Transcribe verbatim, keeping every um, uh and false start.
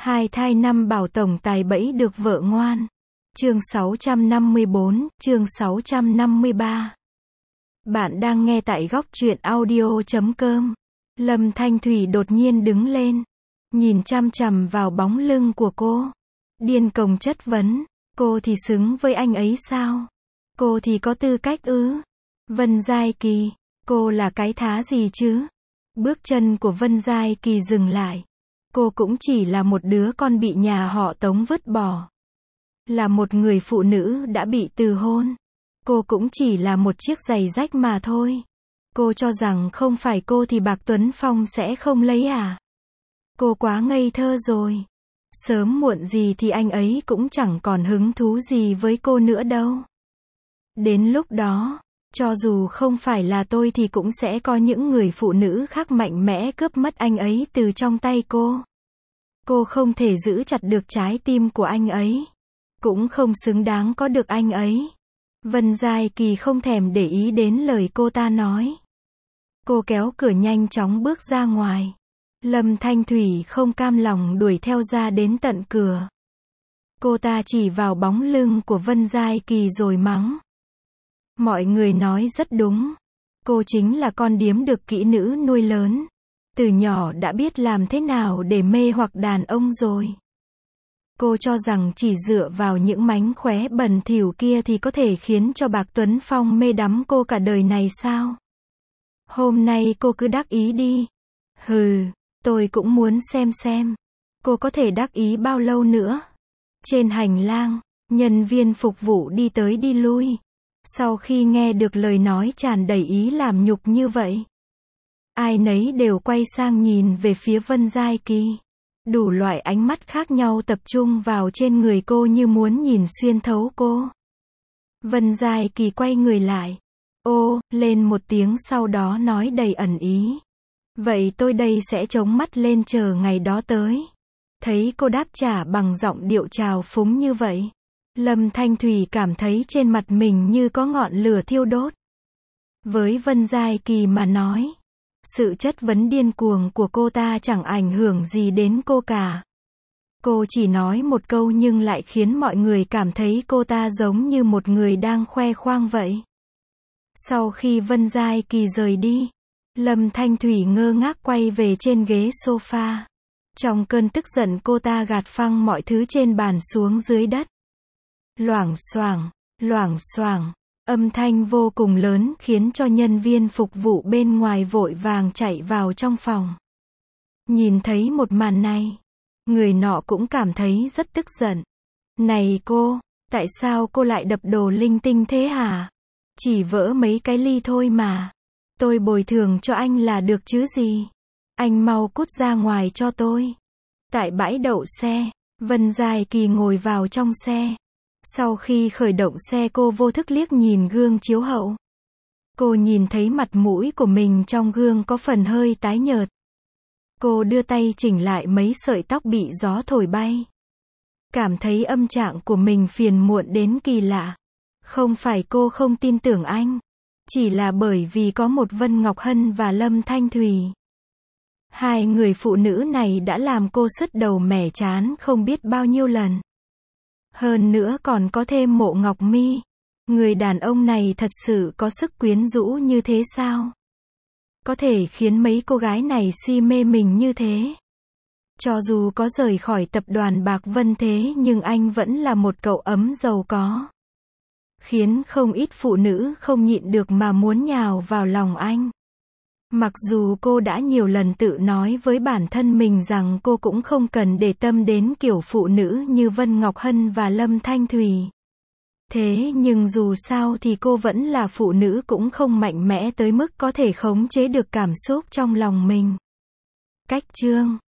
Hai thai năm bảo tổng tài bẫy được vợ ngoan. Chương sáu trăm năm mươi bốn, chương sáu trăm năm mươi ba. Bạn đang nghe tại góc truyện audio chấm com. Lâm Thanh Thủy đột nhiên đứng lên, nhìn chằm chằm vào bóng lưng của cô. Điên cuồng chất vấn, cô thì xứng với anh ấy sao? Cô thì có tư cách ư? Vân Giai Kỳ, cô là cái thá gì chứ? Bước chân của Vân Giai Kỳ dừng lại. Cô cũng chỉ là một đứa con bị nhà họ Tống vứt bỏ. Là một người phụ nữ đã bị từ hôn. Cô cũng chỉ là một chiếc giày rách mà thôi. Cô cho rằng không phải cô thì Bạc Tuấn Phong sẽ không lấy à? Cô quá ngây thơ rồi. Sớm muộn gì thì anh ấy cũng chẳng còn hứng thú gì với cô nữa đâu. Đến lúc đó, cho dù không phải là tôi thì cũng sẽ có những người phụ nữ khác mạnh mẽ cướp mất anh ấy từ trong tay cô. Cô không thể giữ chặt được trái tim của anh ấy. Cũng không xứng đáng có được anh ấy. Vân Giai Kỳ không thèm để ý đến lời cô ta nói. Cô kéo cửa nhanh chóng bước ra ngoài. Lâm Thanh Thủy không cam lòng đuổi theo ra đến tận cửa. Cô ta chỉ vào bóng lưng của Vân Giai Kỳ rồi mắng. Mọi người nói rất đúng. Cô chính là con điếm được kỹ nữ nuôi lớn. Từ nhỏ đã biết làm thế nào để mê hoặc đàn ông rồi. Cô cho rằng chỉ dựa vào những mánh khóe bẩn thỉu kia thì có thể khiến cho Bạc Tuấn Phong mê đắm cô cả đời này sao? Hôm nay cô cứ đắc ý đi. Hừ, tôi cũng muốn xem xem. Cô có thể đắc ý bao lâu nữa? Trên hành lang, nhân viên phục vụ đi tới đi lui. Sau khi nghe được lời nói tràn đầy ý làm nhục như vậy, ai nấy đều quay sang nhìn về phía Vân Giai Kỳ. Đủ loại ánh mắt khác nhau tập trung vào trên người cô như muốn nhìn xuyên thấu cô. Vân Giai Kỳ quay người lại. Ô, lên một tiếng sau đó nói đầy ẩn ý. Vậy tôi đây sẽ chống mắt lên chờ ngày đó tới. Thấy cô đáp trả bằng giọng điệu trào phúng như vậy, Lâm Thanh Thủy cảm thấy trên mặt mình như có ngọn lửa thiêu đốt. Với Vân Giai Kỳ mà nói, sự chất vấn điên cuồng của cô ta chẳng ảnh hưởng gì đến cô cả. Cô chỉ nói một câu nhưng lại khiến mọi người cảm thấy cô ta giống như một người đang khoe khoang vậy. Sau khi Vân Giai Kỳ rời đi, Lâm Thanh Thủy ngơ ngác quay về trên ghế sofa. Trong cơn tức giận cô ta gạt phăng mọi thứ trên bàn xuống dưới đất. Loảng xoảng, loảng xoảng. Âm thanh vô cùng lớn khiến cho nhân viên phục vụ bên ngoài vội vàng chạy vào trong phòng. Nhìn thấy một màn này, người nọ cũng cảm thấy rất tức giận. Này cô, tại sao cô lại đập đồ linh tinh thế hả? Chỉ vỡ mấy cái ly thôi mà. Tôi bồi thường cho anh là được chứ gì. Anh mau cút ra ngoài cho tôi. Tại bãi đậu xe, Vân Giai Kỳ ngồi vào trong xe. Sau khi khởi động xe cô vô thức liếc nhìn gương chiếu hậu. Cô nhìn thấy mặt mũi của mình trong gương có phần hơi tái nhợt. Cô đưa tay chỉnh lại mấy sợi tóc bị gió thổi bay. Cảm thấy âm trạng của mình phiền muộn đến kỳ lạ. Không phải cô không tin tưởng anh. Chỉ là bởi vì có một Vân Ngọc Hân và Lâm Thanh Thủy. Hai người phụ nữ này đã làm cô sứt đầu mẻ trán không biết bao nhiêu lần. Hơn nữa còn có thêm Mộ Ngọc Mi. Người đàn ông này thật sự có sức quyến rũ như thế sao? Có thể khiến mấy cô gái này si mê mình như thế. Cho dù có rời khỏi tập đoàn Bạc Vân thế nhưng anh vẫn là một cậu ấm giàu có. Khiến không ít phụ nữ không nhịn được mà muốn nhào vào lòng anh. Mặc dù cô đã nhiều lần tự nói với bản thân mình rằng cô cũng không cần để tâm đến kiểu phụ nữ như Vân Ngọc Hân và Lâm Thanh Thủy. Thế nhưng dù sao thì cô vẫn là phụ nữ cũng không mạnh mẽ tới mức có thể khống chế được cảm xúc trong lòng mình. Cách chương